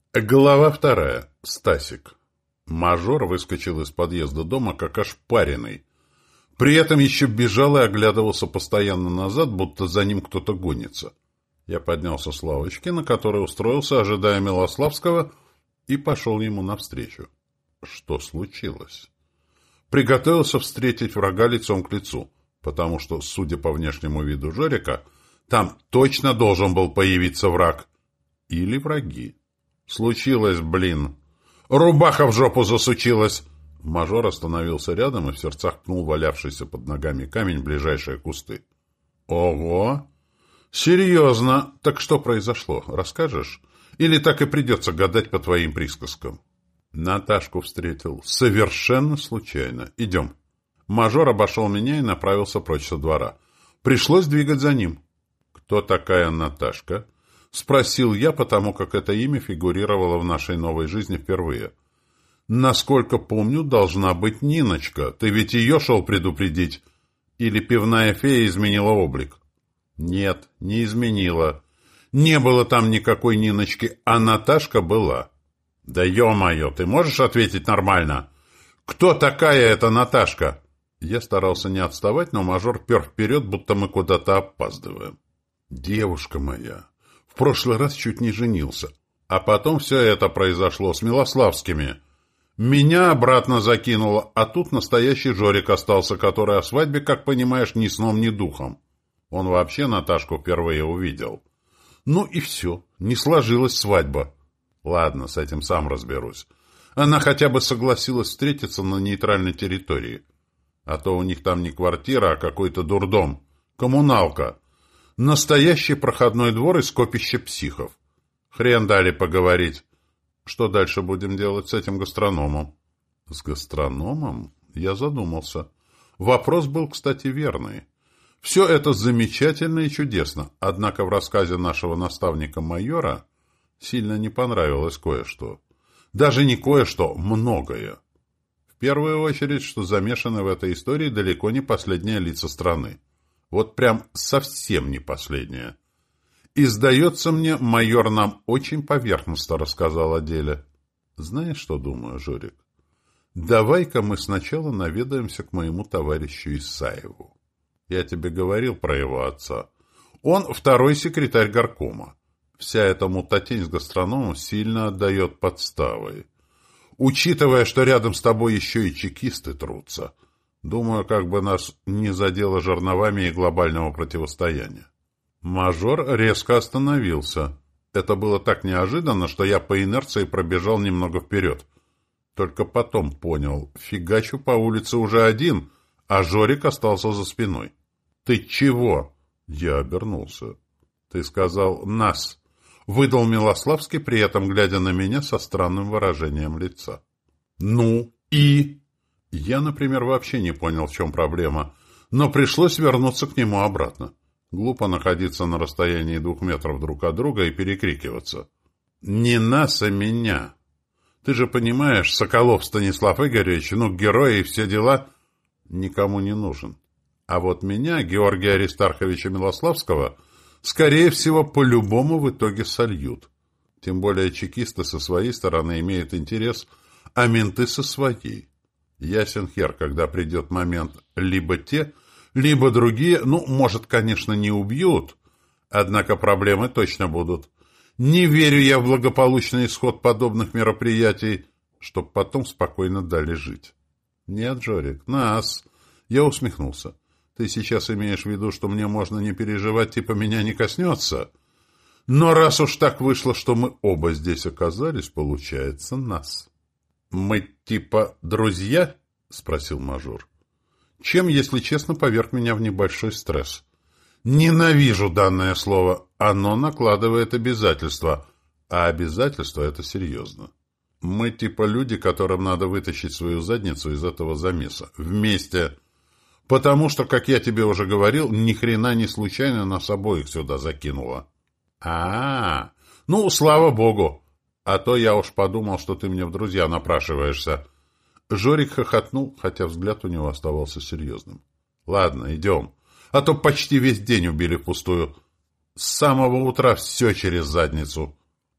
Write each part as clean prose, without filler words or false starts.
Глава вторая. Стасик. Мажор выскочил из подъезда дома, как ошпаренный. При этом еще бежал и оглядывался постоянно назад, будто за ним кто-то гонится. Я поднялся с лавочки, на которой устроился, ожидая Милославского, и пошел ему навстречу. Что случилось? Приготовился встретить врага лицом к лицу, потому что, судя по внешнему виду Жорика, там точно должен был появиться враг. Или враги. Случилось, блин. Рубаха в жопу засучилась. Мажор остановился рядом и в сердцах пнул валявшийся под ногами камень в ближайшие кусты. Ого! Серьезно? Так что произошло? Расскажешь? Или так и придется гадать по твоим присказкам? Наташку встретил. Совершенно случайно. Идем. Мажор обошел меня и направился прочь со двора. Пришлось двигать за ним. Кто такая Наташка? Спросил я, потому как это имя фигурировало в нашей новой жизни впервые. Насколько помню, должна быть Ниночка. Ты ведь ее шел предупредить? Или пивная фея изменила облик? Нет, не изменила. Не было там никакой Ниночки, а Наташка была. Да ё-моё, ты можешь ответить нормально? Кто такая эта Наташка? Я старался не отставать, но мажор пер вперед, будто мы куда-то опаздываем. Девушка моя. В прошлый раз чуть не женился. А потом все это произошло с Милославскими. Меня обратно закинуло, а тут настоящий Жорик остался, который о свадьбе, как понимаешь, ни сном, ни духом. Он вообще Наташку впервые увидел. Ну и все, не сложилась свадьба. Ладно, с этим сам разберусь. Она хотя бы согласилась встретиться на нейтральной территории. А то у них там не квартира, а какой-то дурдом. Коммуналка. Настоящий проходной двор и скопище психов. Хрен дали поговорить. Что дальше будем делать с этим гастрономом? С гастрономом? Я задумался. Вопрос был, кстати, верный. Все это замечательно и чудесно, однако в рассказе нашего наставника-майора сильно не понравилось кое-что. Даже не кое-что, многое. В первую очередь, что замешаны в этой истории далеко не последние лица страны. Вот прям совсем не последнее. И, сдается мне, майор нам очень поверхностно рассказал о деле. Знаешь, что думаю, Жорик? Давай-ка мы сначала наведаемся к моему товарищу Исаеву. Я тебе говорил про его отца. Он второй секретарь горкома. Вся эта мутатень с гастрономом сильно отдает подставой. Учитывая, что рядом с тобой еще и чекисты трутся, думаю, как бы нас не задело жерновами и глобального противостояния. Мажор резко остановился. Это было так неожиданно, что я по инерции пробежал немного вперед. Только потом понял, фигачу по улице уже один, а Жорик остался за спиной. «Ты чего?» Я обернулся. «Ты сказал «нас», — выдал Милославский, при этом глядя на меня со странным выражением лица. «Ну и?» Я, например, вообще не понял, в чем проблема, но пришлось вернуться к нему обратно. Глупо находиться на расстоянии 2 метров друг от друга и перекрикиваться. «Не нас, а меня. Ты же понимаешь, Соколов Станислав Игоревич, герой и все дела, никому не нужен. А вот меня, Георгия Аристарховича Милославского, скорее всего, по-любому в итоге сольют. Тем более чекисты со своей стороны имеют интерес, а менты со своей. Ясен хер, когда придет момент, либо те, либо другие, может, конечно, не убьют, однако проблемы точно будут. Не верю я в благополучный исход подобных мероприятий, чтоб потом спокойно дали жить. Нет, Жорик, нас. Я усмехнулся. Ты сейчас имеешь в виду, что мне можно не переживать, типа меня не коснется? Но раз уж так вышло, что мы оба здесь оказались, получается нас. Мы типа друзья? Спросил мажор. Чем, если честно, поверг меня в небольшой стресс. Ненавижу данное слово. Оно накладывает обязательства. А обязательства — это серьезно. Мы типа люди, которым надо вытащить свою задницу из этого замеса. Вместе. Потому что, как я тебе уже говорил, ни хрена не случайно нас обоих сюда закинуло. Слава богу. А то я уж подумал, что ты мне в друзья напрашиваешься. Жорик хохотнул, хотя взгляд у него оставался серьезным. Ладно, идем. А то почти весь день убили впустую. С самого утра все через задницу.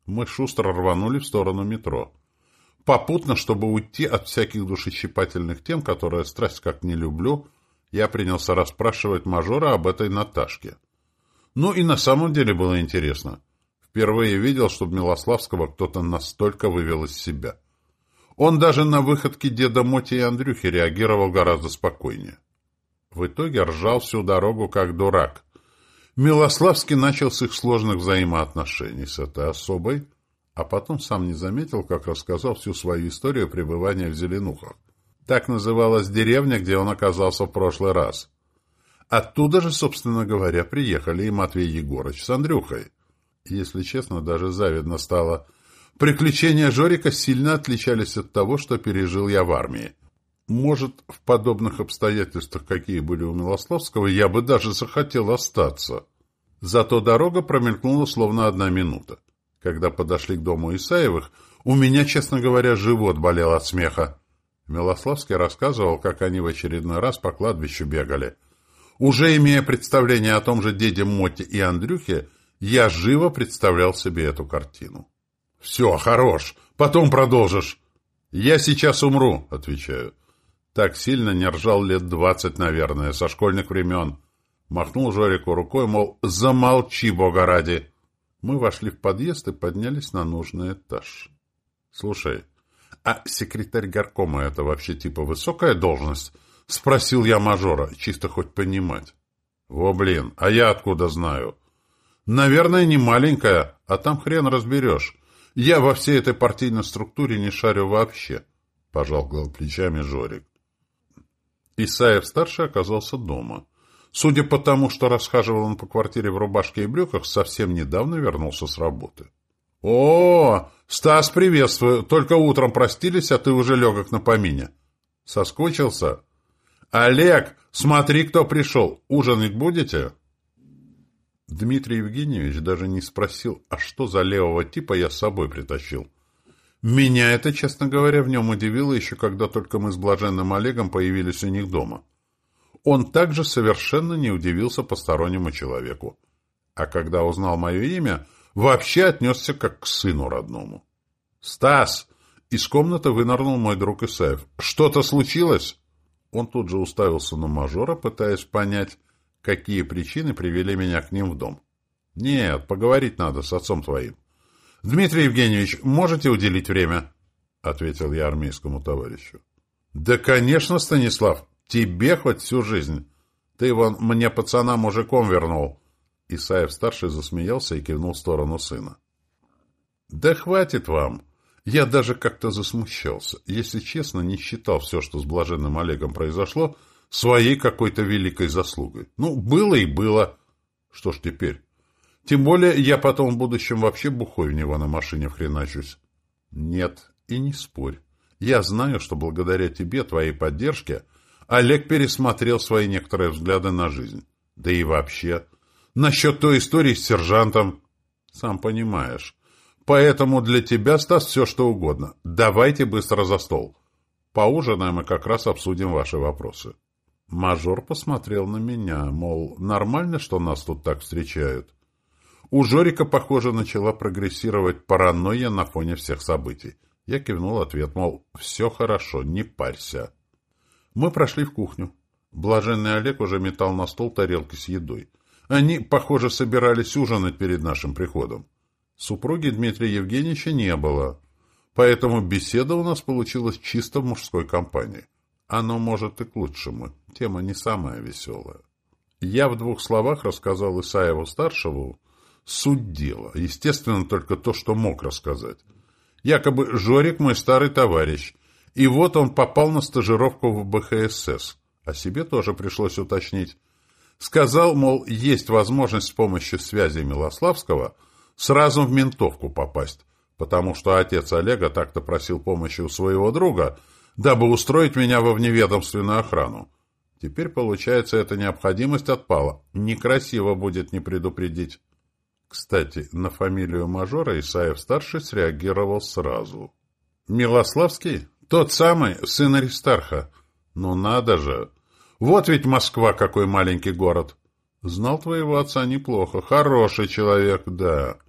Мы шустро рванули в сторону метро. Попутно, чтобы уйти от всяких душещипательных тем, которые страсть как не люблю, я принялся расспрашивать мажора об этой Наташке. Ну и на самом деле было интересно. Впервые видел, чтобы Милославского кто-то настолько вывел из себя. Он даже на выходки деда Моти и Андрюхи реагировал гораздо спокойнее. В итоге ржал всю дорогу как дурак. Милославский начал с их сложных взаимоотношений с этой особой, а потом сам не заметил, как рассказал всю свою историю пребывания в Зеленухах. Так называлась деревня, где он оказался в прошлый раз. Оттуда же, собственно говоря, приехали и Матвей Егорыч с Андрюхой. Если честно, даже завидно стало. Приключения Жорика сильно отличались от того, что пережил я в армии. Может, в подобных обстоятельствах, какие были у Милославского, я бы даже захотел остаться. Зато дорога промелькнула словно 1 минута. Когда подошли к дому Исаевых, у меня, честно говоря, живот болел от смеха. Милославский рассказывал, как они в очередной раз по кладбищу бегали. Уже имея представление о том же деде Мотте и Андрюхе, я живо представлял себе эту картину. «Все, хорош, потом продолжишь». «Я сейчас умру», — отвечаю. Так сильно не ржал лет 20, наверное, со школьных времен. Махнул Жорику рукой, мол, замолчи, бога ради. Мы вошли в подъезд и поднялись на нужный этаж. «Слушай, а секретарь горкома — это вообще типа высокая должность?» — спросил я мажора, чисто хоть понимать. «Во, блин, а я откуда знаю?» «Наверное, не маленькая, а там хрен разберешь. Я во всей этой партийной структуре не шарю вообще», — пожал плечами Жорик. Исаев-старший оказался дома. Судя по тому, что расхаживал он по квартире в рубашке и брюках, совсем недавно вернулся с работы. «О, Стас, приветствую! Только утром простились, а ты уже легок на помине. Соскучился? Олег, смотри, кто пришел. Ужинать будете?» Дмитрий Евгеньевич даже не спросил, а что за левого типа я с собой притащил. Меня это, честно говоря, в нем удивило еще, когда только мы с блаженным Олегом появились у них дома. Он также совершенно не удивился постороннему человеку. А когда узнал мое имя, вообще отнесся как к сыну родному. «Стас!» — из комнаты вынырнул мой друг Исаев. «Что-то случилось?» Он тут же уставился на мажора, пытаясь понять, какие причины привели меня к ним в дом. «Нет, поговорить надо с отцом твоим». «Дмитрий Евгеньевич, можете уделить время?» — ответил я армейскому товарищу. «Да, конечно, Станислав, тебе хоть всю жизнь. Ты вон мне пацана мужиком вернул». Исаев-старший засмеялся и кивнул в сторону сына. «Да хватит вам!» Я даже как-то засмущался. Если честно, не считал все, что с блаженным Олегом произошло, своей какой-то великой заслугой. Ну, было и было. Что ж теперь? Тем более, я потом в будущем вообще бухой в него на машине вхреначусь. Нет, и не спорь. Я знаю, что благодаря тебе, твоей поддержке, Олег пересмотрел свои некоторые взгляды на жизнь. Да и вообще. Насчет той истории с сержантом. Сам понимаешь. Поэтому для тебя, Стас, все что угодно. Давайте быстро за стол. Поужинаем и как раз обсудим ваши вопросы. Мажор посмотрел на меня, мол, нормально, что нас тут так встречают. У Жорика, похоже, начала прогрессировать паранойя на фоне всех событий. Я кивнул ответ, мол, все хорошо, не парься. Мы прошли в кухню. Блаженный Олег уже метал на стол тарелки с едой. Они, похоже, собирались ужинать перед нашим приходом. Супруги Дмитрия Евгеньевича не было, поэтому беседа у нас получилась чисто в мужской компании. Оно, может, и к лучшему. Тема не самая веселая. Я в 2 словах рассказал Исаеву-старшему суть дела. Естественно, только то, что мог рассказать. Якобы Жорик мой старый товарищ, и вот он попал на стажировку в БХСС. О себе тоже пришлось уточнить. Сказал, мол, есть возможность с помощью связи Милославского сразу в ментовку попасть, потому что отец Олега так-то просил помощи у своего друга, дабы устроить меня во вневедомственную охрану. Теперь, получается, эта необходимость отпала. Некрасиво будет не предупредить. Кстати, на фамилию мажора Исаев-старший среагировал сразу. «Милославский? Тот самый, сын Аристарха. Ну надо же! Вот ведь Москва, какой маленький город! Знал твоего отца неплохо. Хороший человек, да.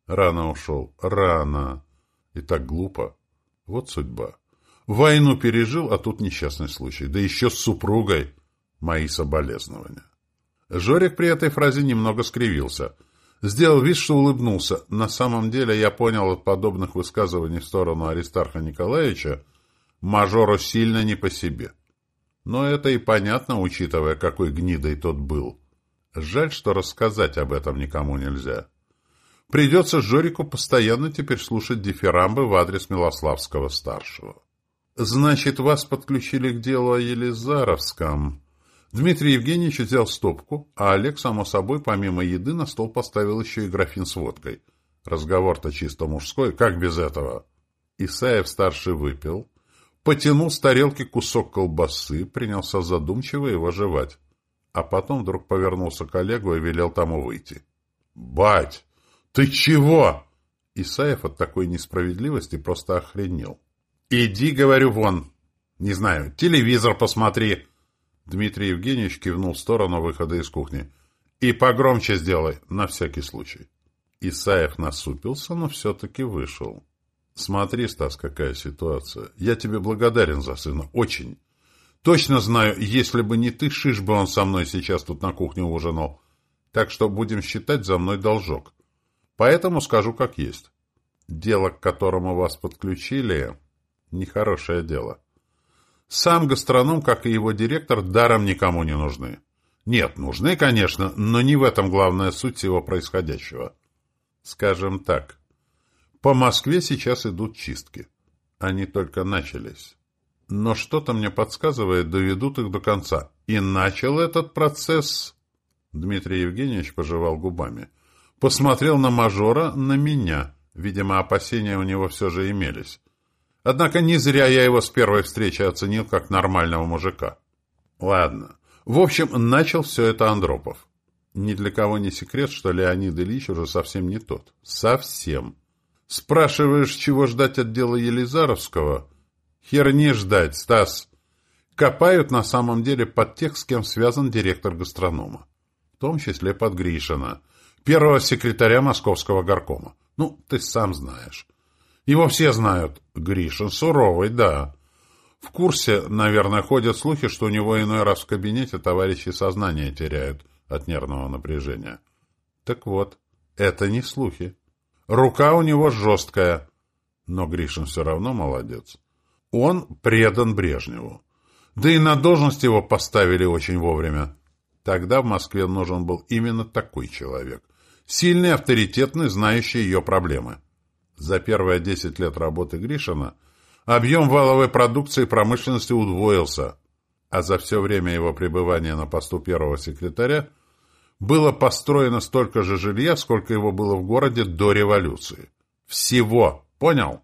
Рано ушел. Рано. И так глупо. Вот судьба. Войну пережил, а тут несчастный случай. Да еще с супругой. Мои соболезнования. Жорик при этой фразе немного скривился. Сделал вид, что улыбнулся. На самом деле, я понял от подобных высказываний в сторону Аристарха Николаевича, мажору сильно не по себе. Но это и понятно, учитывая, какой гнидой тот был. Жаль, что рассказать об этом никому нельзя. Придется Жорику постоянно теперь слушать дифирамбы в адрес Милославского-старшего. «Значит, вас подключили к делу о Елизаровском». Дмитрий Евгеньевич взял стопку, а Олег, само собой, помимо еды, на стол поставил еще и графин с водкой. Разговор-то чисто мужской, как без этого? Исаев-старший выпил, потянул с тарелки кусок колбасы, принялся задумчиво его жевать. А потом вдруг повернулся к Олегу и велел тому выйти. «Бать, ты чего?» Исаев от такой несправедливости просто охренел. «Иди, говорю, вон. Не знаю, телевизор посмотри». Дмитрий Евгеньевич кивнул в сторону выхода из кухни. «И погромче сделай, на всякий случай». Исаев насупился, но все-таки вышел. «Смотри, Стас, какая ситуация. Я тебе благодарен за сына, очень. Точно знаю, если бы не ты, шиш бы он со мной сейчас тут на кухне ужинал. Так что будем считать за мной должок. Поэтому скажу как есть. Дело, к которому вас подключили, нехорошее дело. Сам гастроном, как и его директор, даром никому не нужны. Нет, нужны, конечно, но не в этом главная суть всего происходящего. Скажем так, по Москве сейчас идут чистки. Они только начались. Но что-то мне подсказывает, доведут их до конца. И начал этот процесс... Дмитрий Евгеньевич пожевал губами. Посмотрел на мажора, на меня. Видимо, опасения у него все же имелись. Однако не зря я его с первой встречи оценил как нормального мужика. Ладно. В общем, начал все это Андропов. Ни для кого не секрет, что Леонид Ильич уже совсем не тот. Совсем. Спрашиваешь, чего ждать от дела Елизаровского? Херни ждать, Стас. Копают на самом деле под тех, с кем связан директор гастронома. В том числе под Гришина, первого секретаря Московского горкома. Ну, ты сам знаешь. Его все знают. Гришин суровый, да. В курсе, наверное, ходят слухи, что у него иной раз в кабинете товарищи сознание теряют от нервного напряжения. Так вот, это не слухи. Рука у него жесткая. Но Гришин все равно молодец. Он предан Брежневу. Да и на должность его поставили очень вовремя. Тогда в Москве нужен был именно такой человек. Сильный, авторитетный, знающий ее проблемы. За первые 10 лет работы Гришина объем валовой продукции промышленности удвоился, а за все время его пребывания на посту первого секретаря было построено столько же жилья, сколько его было в городе до революции. Всего, понял?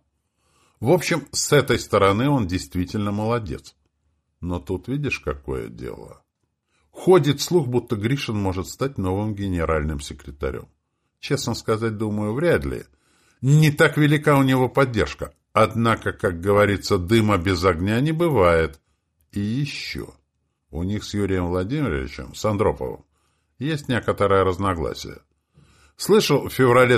В общем, с этой стороны он действительно молодец. Но тут видишь, какое дело. Ходит слух, будто Гришин может стать новым генеральным секретарем. Честно сказать, думаю, вряд ли. Не так велика у него поддержка. Однако, как говорится, дыма без огня не бывает. И еще. У них с Юрием Владимировичем, с Андроповым, есть некоторое разногласие. Слышал, в феврале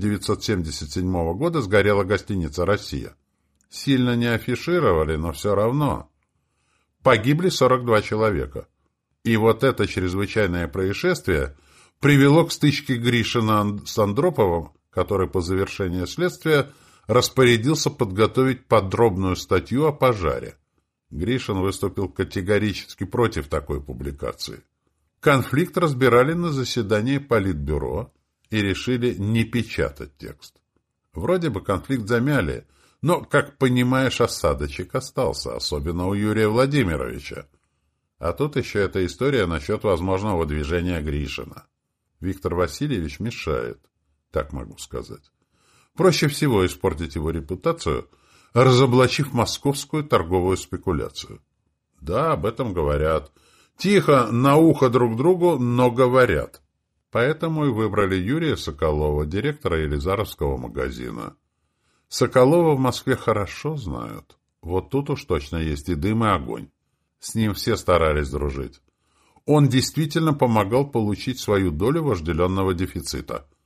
1977 года сгорела гостиница «Россия». Сильно не афишировали, но все равно. Погибли 42 человека. И вот это чрезвычайное происшествие привело к стычке Гришина с Андроповым, который по завершении следствия распорядился подготовить подробную статью о пожаре. Гришин выступил категорически против такой публикации. Конфликт разбирали на заседании Политбюро и решили не печатать текст. Вроде бы конфликт замяли, но, как понимаешь, осадочек остался, особенно у Юрия Владимировича. А тут еще эта история насчет возможного движения Гришина. Виктор Васильевич мешает, так могу сказать. Проще всего испортить его репутацию, разоблачив московскую торговую спекуляцию. Да, об этом говорят. Тихо, на ухо друг другу, но говорят. Поэтому и выбрали Юрия Соколова, директора Елизаровского магазина. Соколова в Москве хорошо знают. Вот тут уж точно есть и дым, и огонь. С ним все старались дружить. Он действительно помогал получить свою долю вожделенного дефицита.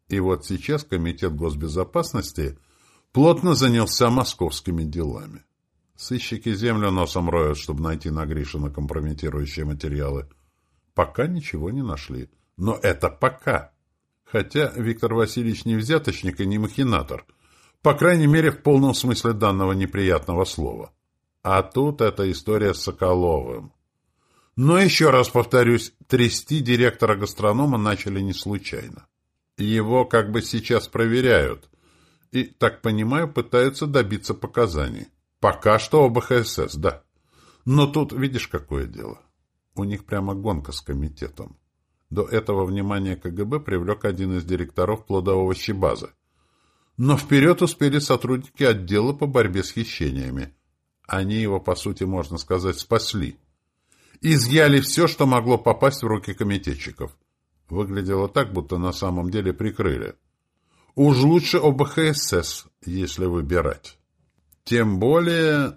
И вот сейчас Комитет госбезопасности плотно занялся московскими делами. Сыщики землю носом роют, чтобы найти на Гришина компрометирующие материалы. Пока ничего не нашли. Но это пока. Хотя Виктор Васильевич не взяточник и не махинатор. По крайней мере, в полном смысле данного неприятного слова. А тут эта история с Соколовым. Но еще раз повторюсь, трясти директора гастронома начали не случайно. Его как бы сейчас проверяют. И, так понимаю, пытаются добиться показаний. Пока что ОБХСС, да. Но тут, видишь, какое дело. У них прямо гонка с комитетом. До этого внимание КГБ привлек один из директоров плодоовощебазы. Но вперед успели сотрудники отдела по борьбе с хищениями. Они его, по сути, можно сказать, спасли. Изъяли все, что могло попасть в руки комитетчиков. Выглядело так, будто на самом деле прикрыли. Уж лучше ОБХСС, если выбирать. Тем более...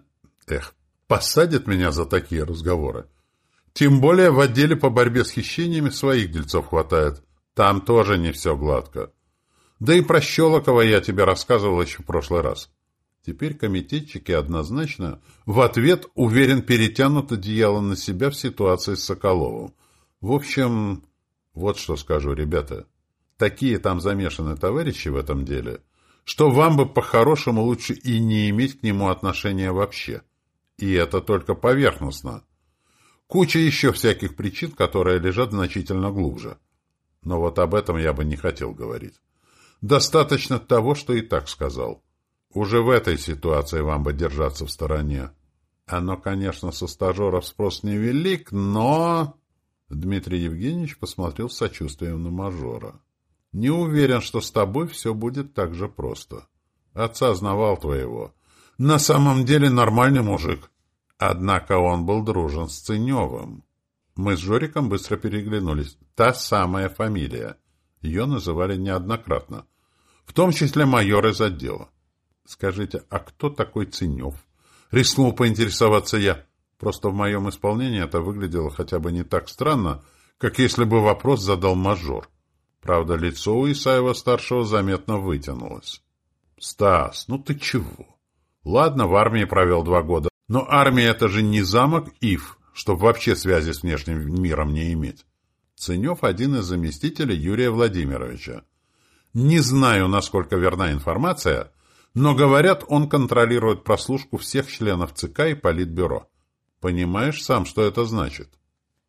посадят меня за такие разговоры. Тем более в отделе по борьбе с хищениями своих дельцов хватает. Там тоже не все гладко. Да и про Щелокова я тебе рассказывал еще в прошлый раз. Теперь комитетчики однозначно в ответ, уверен, перетянут одеяло на себя в ситуации с Соколовым. В общем, вот что скажу, ребята. Такие там замешаны товарищи в этом деле, что вам бы по-хорошему лучше и не иметь к нему отношения вообще. И это только поверхностно. Куча еще всяких причин, которые лежат значительно глубже. Но вот об этом я бы не хотел говорить. Достаточно того, что и так сказал. Уже в этой ситуации вам бы держаться в стороне. Оно, конечно, со стажеров спрос невелик, но... Дмитрий Евгеньевич посмотрел с сочувствием на мажора. Не уверен, что с тобой все будет так же просто. Отца знавал твоего. На самом деле нормальный мужик. Однако он был дружен с Ценевым. Мы с Жориком быстро переглянулись. Та самая фамилия. Ее называли неоднократно. В том числе майор из отдела. Скажите, а кто такой Ценев? Рискнул поинтересоваться я. Просто в моем исполнении это выглядело хотя бы не так странно, как если бы вопрос задал мажор. Правда, лицо у Исаева-старшего заметно вытянулось. «Стас, ну ты чего? Ладно, в армии провел 2 года. Но армия — это же не замок Ив, чтобы вообще связи с внешним миром не иметь. Ценев — один из заместителей Юрия Владимировича. Не знаю, насколько верна информация, но, говорят, он контролирует прослушку всех членов ЦК и Политбюро. Понимаешь сам, что это значит?»